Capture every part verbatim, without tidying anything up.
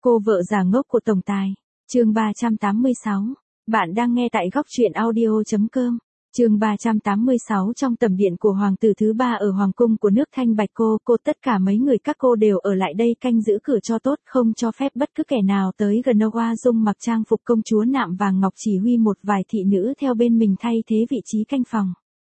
Cô vợ già ngốc của tổng tài. Chương ba trăm tám mươi sáu. Bạn đang nghe tại góc truyện audio chấm com. Chương ba trăm tám mươi sáu. Trong tầm điện của hoàng tử thứ ba ở hoàng cung của nước Thanh Bạch cô, cô tất cả mấy người các cô đều ở lại đây canh giữ cửa cho tốt, không cho phép bất cứ kẻ nào tới gần. Hoa Dung mặc trang phục công chúa nạm vàng ngọc chỉ huy một vài thị nữ theo bên mình thay thế vị trí canh phòng.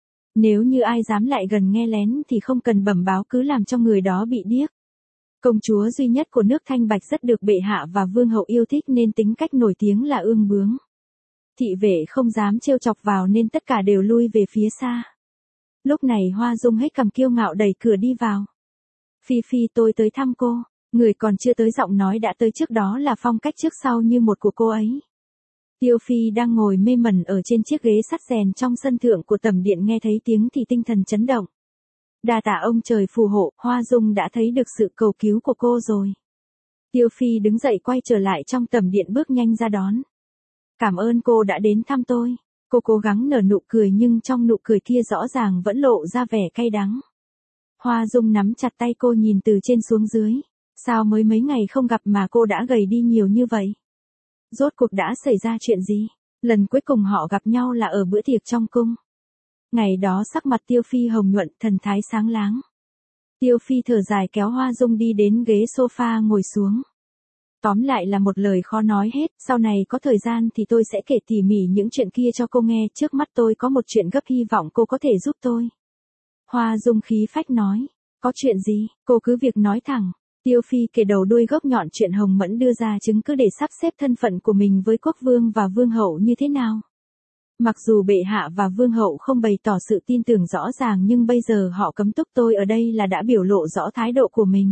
Nếu như ai dám lại gần nghe lén thì không cần bẩm báo, cứ làm cho người đó bị điếc. Công chúa duy nhất của nước Thanh Bạch rất được bệ hạ và vương hậu yêu thích nên tính cách nổi tiếng là ương bướng. Thị vệ không dám trêu chọc vào nên tất cả đều lui về phía xa. Lúc này Hoa Dung hết cầm kiêu ngạo đẩy cửa đi vào. Phi Phi, tôi tới thăm cô. Người còn chưa tới giọng nói đã tới trước, đó là phong cách trước sau như một của cô ấy. Tiêu Phi đang ngồi mê mẩn ở trên chiếc ghế sắt rèn trong sân thượng của tầm điện, nghe thấy tiếng thì tinh thần chấn động. Đa tạ ông trời phù hộ, Hoa Dung đã thấy được sự cầu cứu của cô rồi. Tiêu Phi đứng dậy quay trở lại trong tầm điện, bước nhanh ra đón. Cảm ơn cô đã đến thăm tôi. Cô cố gắng nở nụ cười nhưng trong nụ cười kia rõ ràng vẫn lộ ra vẻ cay đắng. Hoa Dung nắm chặt tay cô, nhìn từ trên xuống dưới. Sao mới mấy ngày không gặp mà cô đã gầy đi nhiều như vậy? Rốt cuộc đã xảy ra chuyện gì? Lần cuối cùng họ gặp nhau là ở bữa tiệc trong cung. Ngày đó sắc mặt Tiêu Phi hồng nhuận, thần thái sáng láng. Tiêu Phi thở dài kéo Hoa Dung đi đến ghế sofa ngồi xuống. Tóm lại là một lời khó nói hết, sau này có thời gian thì tôi sẽ kể tỉ mỉ những chuyện kia cho cô nghe, trước mắt tôi có một chuyện gấp hy vọng cô có thể giúp tôi. Hoa Dung khí phách nói, có chuyện gì, cô cứ việc nói thẳng. Tiêu Phi kể đầu đuôi gốc nhọn chuyện Hồng Mẫn đưa ra chứng cứ để sắp xếp thân phận của mình với quốc vương và vương hậu như thế nào. Mặc dù bệ hạ và vương hậu không bày tỏ sự tin tưởng rõ ràng nhưng bây giờ họ cấm túc tôi ở đây là đã biểu lộ rõ thái độ của mình.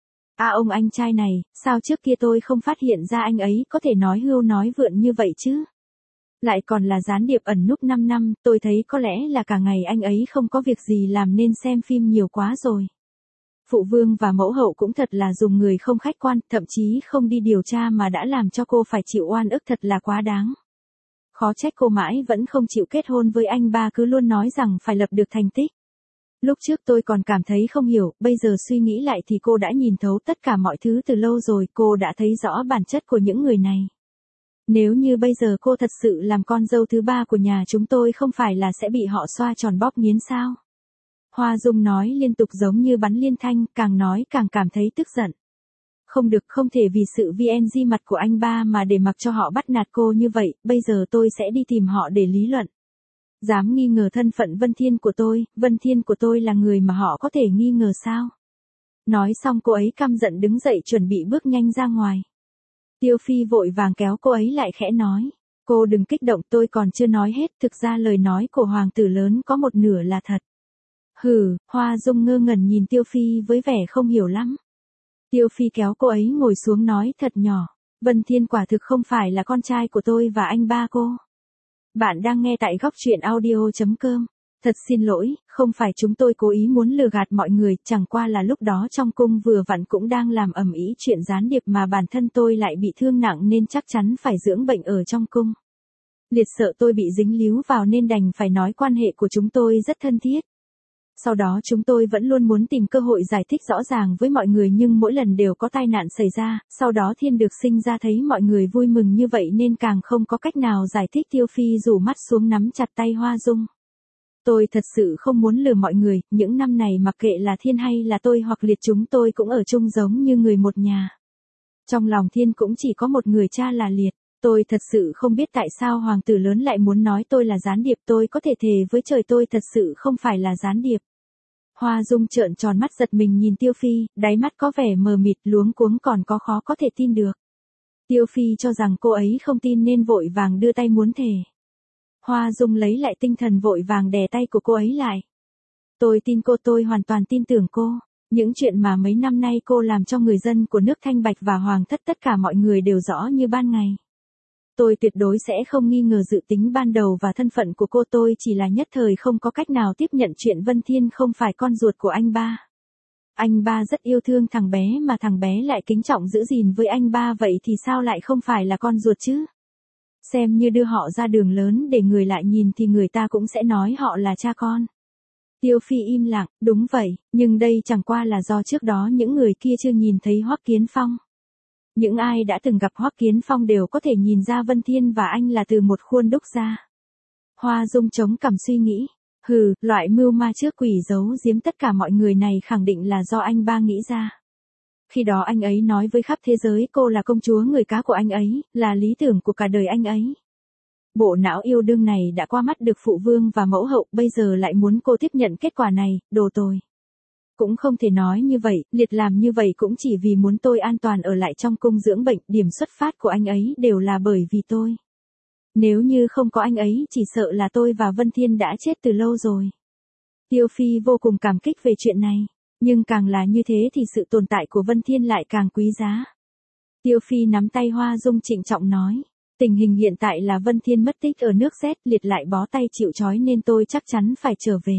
À ông anh trai này, sao trước kia tôi không phát hiện ra anh ấy có thể nói hưu nói vượn như vậy chứ? Lại còn là gián điệp ẩn núp năm năm, tôi thấy có lẽ là cả ngày anh ấy không có việc gì làm nên xem phim nhiều quá rồi. Phụ vương và mẫu hậu cũng thật là dùng người không khách quan, thậm chí không đi điều tra mà đã làm cho cô phải chịu oan ức, thật là quá đáng. Khó trách cô mãi vẫn không chịu kết hôn với anh ba, cứ luôn nói rằng phải lập được thành tích. Lúc trước tôi còn cảm thấy không hiểu, bây giờ suy nghĩ lại thì cô đã nhìn thấu tất cả mọi thứ từ lâu rồi, cô đã thấy rõ bản chất của những người này. Nếu như bây giờ cô thật sự làm con dâu thứ ba của nhà chúng tôi, không phải là sẽ bị họ xoa tròn bóp nghiến sao? Hoa Dung nói liên tục giống như bắn liên thanh, càng nói càng cảm thấy tức giận. Không được, không thể vì sự vê en giê mặt của anh ba mà để mặc cho họ bắt nạt cô như vậy, bây giờ tôi sẽ đi tìm họ để lý luận. Dám nghi ngờ thân phận Vân Thiên của tôi, Vân Thiên của tôi là người mà họ có thể nghi ngờ sao? Nói xong cô ấy căm giận đứng dậy chuẩn bị bước nhanh ra ngoài. Tiêu Phi vội vàng kéo cô ấy lại, khẽ nói. Cô đừng kích động, tôi còn chưa nói hết, thực ra lời nói của hoàng tử lớn có một nửa là thật. Hừ, Hoa Dung ngơ ngẩn nhìn Tiêu Phi với vẻ không hiểu lắm. Tiêu Phi kéo cô ấy ngồi xuống nói thật nhỏ. Vân Thiên quả thực không phải là con trai của tôi và anh ba cô. Bạn đang nghe tại góc truyện audio chấm com. Thật xin lỗi, không phải chúng tôi cố ý muốn lừa gạt mọi người, chẳng qua là lúc đó trong cung vừa vặn cũng đang làm ầm ĩ chuyện gián điệp mà bản thân tôi lại bị thương nặng nên chắc chắn phải dưỡng bệnh ở trong cung. Liệt sợ tôi bị dính líu vào nên đành phải nói quan hệ của chúng tôi rất thân thiết. Sau đó chúng tôi vẫn luôn muốn tìm cơ hội giải thích rõ ràng với mọi người nhưng mỗi lần đều có tai nạn xảy ra, sau đó Thiên được sinh ra thấy mọi người vui mừng như vậy nên càng không có cách nào giải thích. Tiêu Phi rủ mắt xuống nắm chặt tay Hoa Dung. Tôi thật sự không muốn lừa mọi người, những năm này mặc kệ là Thiên hay là tôi hoặc Liệt chúng tôi cũng ở chung giống như người một nhà. Trong lòng Thiên cũng chỉ có một người cha là Liệt. Tôi thật sự không biết tại sao hoàng tử lớn lại muốn nói tôi là gián điệp, tôi có thể thề với trời tôi thật sự không phải là gián điệp. Hoa Dung trợn tròn mắt giật mình nhìn Tiêu Phi, đáy mắt có vẻ mờ mịt, luống cuống còn có khó có thể tin được. Tiêu Phi cho rằng cô ấy không tin nên vội vàng đưa tay muốn thề. Hoa Dung lấy lại tinh thần vội vàng đè tay của cô ấy lại. Tôi tin cô, tôi hoàn toàn tin tưởng cô. Những chuyện mà mấy năm nay cô làm cho người dân của nước Thanh Bạch và Hoàng thất tất cả mọi người đều rõ như ban ngày. Tôi tuyệt đối sẽ không nghi ngờ dự tính ban đầu và thân phận của cô, tôi chỉ là nhất thời không có cách nào tiếp nhận chuyện Vân Thiên không phải con ruột của anh ba. Anh ba rất yêu thương thằng bé mà thằng bé lại kính trọng giữ gìn với anh ba, vậy thì sao lại không phải là con ruột chứ? Xem như đưa họ ra đường lớn để người lại nhìn thì người ta cũng sẽ nói họ là cha con. Tiêu Phi im lặng, đúng vậy, nhưng đây chẳng qua là do trước đó những người kia chưa nhìn thấy Hoắc Kiến Phong. Những ai đã từng gặp Hoắc Kiến Phong đều có thể nhìn ra Vân Thiên và anh là từ một khuôn đúc ra. Hoa Dung chống cằm suy nghĩ. Hừ, loại mưu ma trước quỷ giấu giếm tất cả mọi người này khẳng định là do anh ba nghĩ ra. Khi đó anh ấy nói với khắp thế giới cô là công chúa người cá của anh ấy, là lý tưởng của cả đời anh ấy. Bộ não yêu đương này đã qua mắt được phụ vương và mẫu hậu, bây giờ lại muốn cô tiếp nhận kết quả này, đồ tồi. Cũng không thể nói như vậy, liệt làm như vậy cũng chỉ vì muốn tôi an toàn ở lại trong cung dưỡng bệnh, điểm xuất phát của anh ấy đều là bởi vì tôi. Nếu như không có anh ấy, chỉ sợ là tôi và Vân Thiên đã chết từ lâu rồi. Tiêu Phi vô cùng cảm kích về chuyện này, nhưng càng là như thế thì sự tồn tại của Vân Thiên lại càng quý giá. Tiêu Phi nắm tay Hoa Dung trịnh trọng nói, tình hình hiện tại là Vân Thiên mất tích ở nước Z, liệt lại bó tay chịu trói nên tôi chắc chắn phải trở về.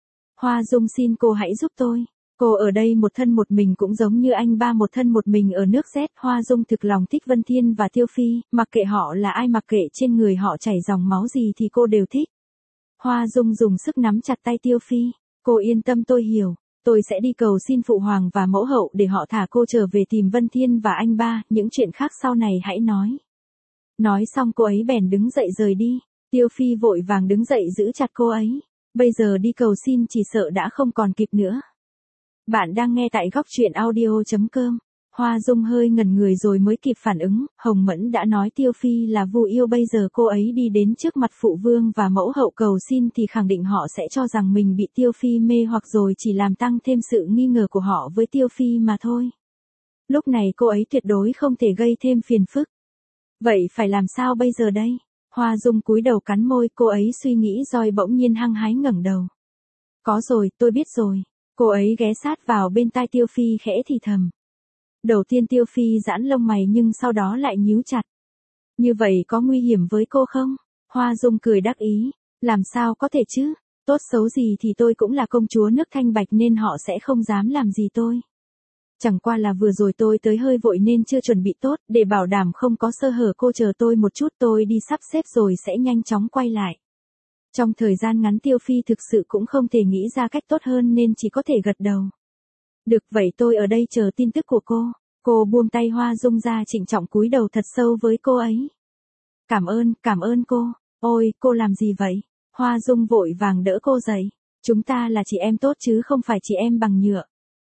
Hoa Dung xin cô hãy giúp tôi. Cô ở đây một thân một mình cũng giống như anh ba một thân một mình ở nước Z. Hoa Dung thực lòng thích Vân Thiên và Tiêu Phi, mặc kệ họ là ai, mặc kệ trên người họ chảy dòng máu gì thì cô đều thích. Hoa Dung dùng sức nắm chặt tay Tiêu Phi. Cô yên tâm, tôi hiểu. Tôi sẽ đi cầu xin phụ hoàng và mẫu hậu để họ thả cô trở về tìm Vân Thiên và anh ba, những chuyện khác sau này hãy nói. Nói xong cô ấy bèn đứng dậy rời đi. Tiêu Phi vội vàng đứng dậy giữ chặt cô ấy. Bây giờ đi cầu xin chỉ sợ đã không còn kịp nữa. Bạn đang nghe tại góc truyện audio chấm com. Hoa Dung hơi ngẩn người rồi mới kịp phản ứng, Hồng Mẫn đã nói Tiêu Phi là vu yêu, bây giờ cô ấy đi đến trước mặt phụ vương và mẫu hậu cầu xin thì khẳng định họ sẽ cho rằng mình bị Tiêu Phi mê hoặc rồi chỉ làm tăng thêm sự nghi ngờ của họ với Tiêu Phi mà thôi. Lúc này cô ấy tuyệt đối không thể gây thêm phiền phức. Vậy phải làm sao bây giờ đây? Hoa Dung cúi đầu cắn môi, cô ấy suy nghĩ rồi bỗng nhiên hăng hái ngẩng đầu. Có rồi, tôi biết rồi. Cô ấy ghé sát vào bên tai Tiêu Phi khẽ thì thầm. Đầu tiên Tiêu Phi giãn lông mày nhưng sau đó lại nhíu chặt. Như vậy có nguy hiểm với cô không? Hoa Dung cười đắc ý. Làm sao có thể chứ? Tốt xấu gì thì tôi cũng là công chúa nước Thanh Bạch nên họ sẽ không dám làm gì tôi. Chẳng qua là vừa rồi tôi tới hơi vội nên chưa chuẩn bị tốt, để bảo đảm không có sơ hở cô chờ tôi một chút, tôi đi sắp xếp rồi sẽ nhanh chóng quay lại. Trong thời gian ngắn Tiêu Phi thực sự cũng không thể nghĩ ra cách tốt hơn nên chỉ có thể gật đầu. Được, vậy tôi ở đây chờ tin tức của cô. Cô buông tay Hoa Dung ra, trịnh trọng cúi đầu thật sâu với cô ấy. Cảm ơn, cảm ơn cô. Ôi, cô làm gì vậy? Hoa Dung vội vàng đỡ cô dậy. Chúng ta là chị em tốt chứ không phải chị em bằng nhựa.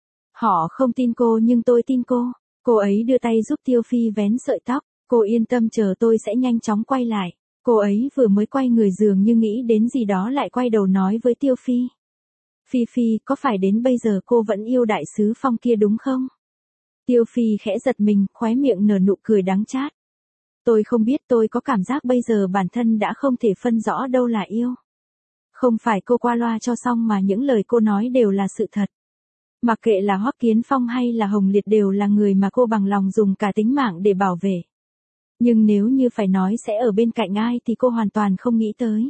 Họ không tin cô nhưng tôi tin cô. Cô ấy đưa tay giúp Tiêu Phi vén sợi tóc. Cô yên tâm, chờ tôi sẽ nhanh chóng quay lại. Cô ấy vừa mới quay người dường như nghĩ đến gì đó lại quay đầu nói với Tiêu Phi. Phi Phi, có phải đến bây giờ cô vẫn yêu đại sứ Phong kia đúng không? Tiêu Phi khẽ giật mình, khóe miệng nở nụ cười đắng chát. Tôi không biết, tôi có cảm giác bây giờ bản thân đã không thể phân rõ đâu là yêu. Không phải cô qua loa cho xong mà những lời cô nói đều là sự thật. Mặc kệ là Hoắc Kiến Phong hay là Hồng Liệt đều là người mà cô bằng lòng dùng cả tính mạng để bảo vệ. Nhưng nếu như phải nói sẽ ở bên cạnh ai thì cô hoàn toàn không nghĩ tới.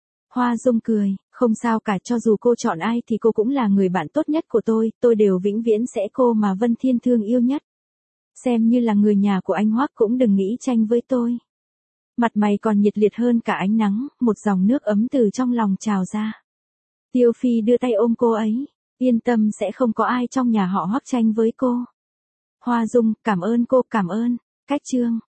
Hoa Dung cười, không sao cả, cho dù cô chọn ai thì cô cũng là người bạn tốt nhất của tôi, tôi đều vĩnh viễn sẽ cô mà Vân Thiên thương yêu nhất. Xem như là người nhà của anh Hoắc cũng đừng nghĩ tranh với tôi. Mặt mày còn nhiệt liệt hơn cả ánh nắng, một dòng nước ấm từ trong lòng trào ra. Tiêu Phi đưa tay ôm cô ấy, yên tâm sẽ không có ai trong nhà họ Hoắc tranh với cô. Hoa Dung, cảm ơn cô, cảm ơn. Cách chương